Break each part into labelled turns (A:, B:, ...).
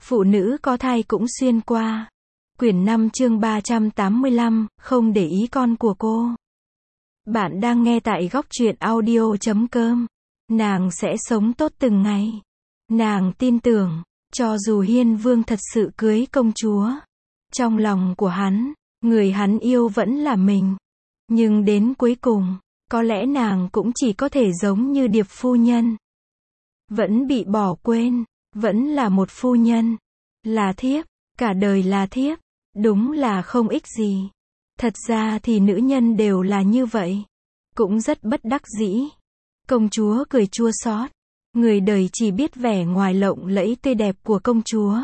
A: Phụ nữ có thai cũng xuyên qua. Quyển 5 chương 385, không để ý con của cô. Bạn đang nghe tại góc truyện audio.com. Nàng sẽ sống tốt từng ngày. Nàng tin tưởng, cho dù Hiên Vương thật sự cưới công chúa, trong lòng của hắn, người hắn yêu vẫn là mình. Nhưng đến cuối cùng, có lẽ nàng cũng chỉ có thể giống như Điệp phu nhân. Vẫn bị bỏ quên, vẫn là một phu nhân. Là thiếp, cả đời là thiếp, đúng là không ích gì. Thật ra thì nữ nhân đều là như vậy. Cũng rất bất đắc dĩ. Công chúa cười chua xót. Người đời chỉ biết vẻ ngoài lộng lẫy tươi đẹp của công chúa.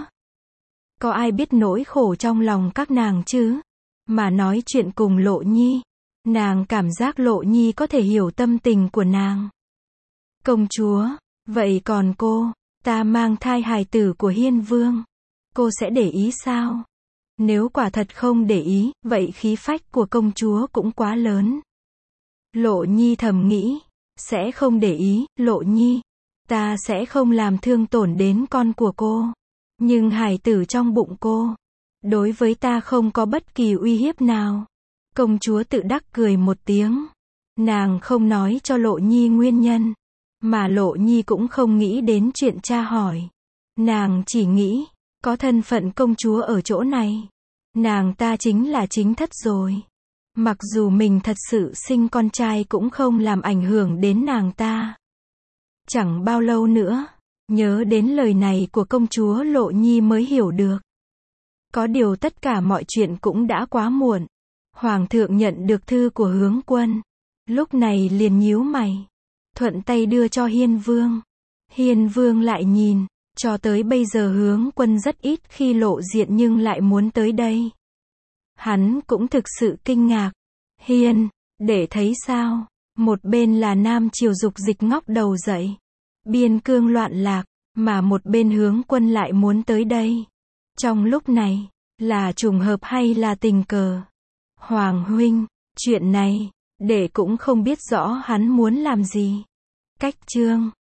A: Có ai biết nỗi khổ trong lòng các nàng chứ? Mà nói chuyện cùng Lộ Nhi, nàng cảm giác Lộ Nhi có thể hiểu tâm tình của nàng. Công chúa, vậy còn cô, ta mang thai hài tử của Hiên Vương, cô sẽ để ý sao? Nếu quả thật không để ý, vậy khí phách của công chúa cũng quá lớn. Lộ Nhi thầm nghĩ, sẽ không để ý, Lộ Nhi, ta sẽ không làm thương tổn đến con của cô. Nhưng hài tử trong bụng cô, đối với ta không có bất kỳ uy hiếp nào. Công chúa tự đắc cười một tiếng. Nàng không nói cho Lộ Nhi nguyên nhân, mà Lộ Nhi cũng không nghĩ đến chuyện tra hỏi. Nàng chỉ nghĩ, có thân phận công chúa ở chỗ này, nàng ta chính là chính thất rồi. Mặc dù mình thật sự sinh con trai cũng không làm ảnh hưởng đến nàng ta. Chẳng bao lâu nữa, nhớ đến lời này của công chúa Lộ Nhi mới hiểu được. Có điều tất cả mọi chuyện cũng đã quá muộn. Hoàng thượng nhận được thư của Hướng Quân, lúc này liền nhíu mày, thuận tay đưa cho Hiên Vương. Hiên Vương lại nhìn, cho tới bây giờ Hướng Quân rất ít khi lộ diện nhưng lại muốn tới đây. Hắn cũng thực sự kinh ngạc. Hiên, để thấy sao? Một bên là Nam Triều dục dịch ngóc đầu dậy, biên cương loạn lạc, mà một bên Hướng Quân lại muốn tới đây. Trong lúc này, là trùng hợp hay là tình cờ? Hoàng huynh, chuyện này, để cũng không biết rõ hắn muốn làm gì. Cách chương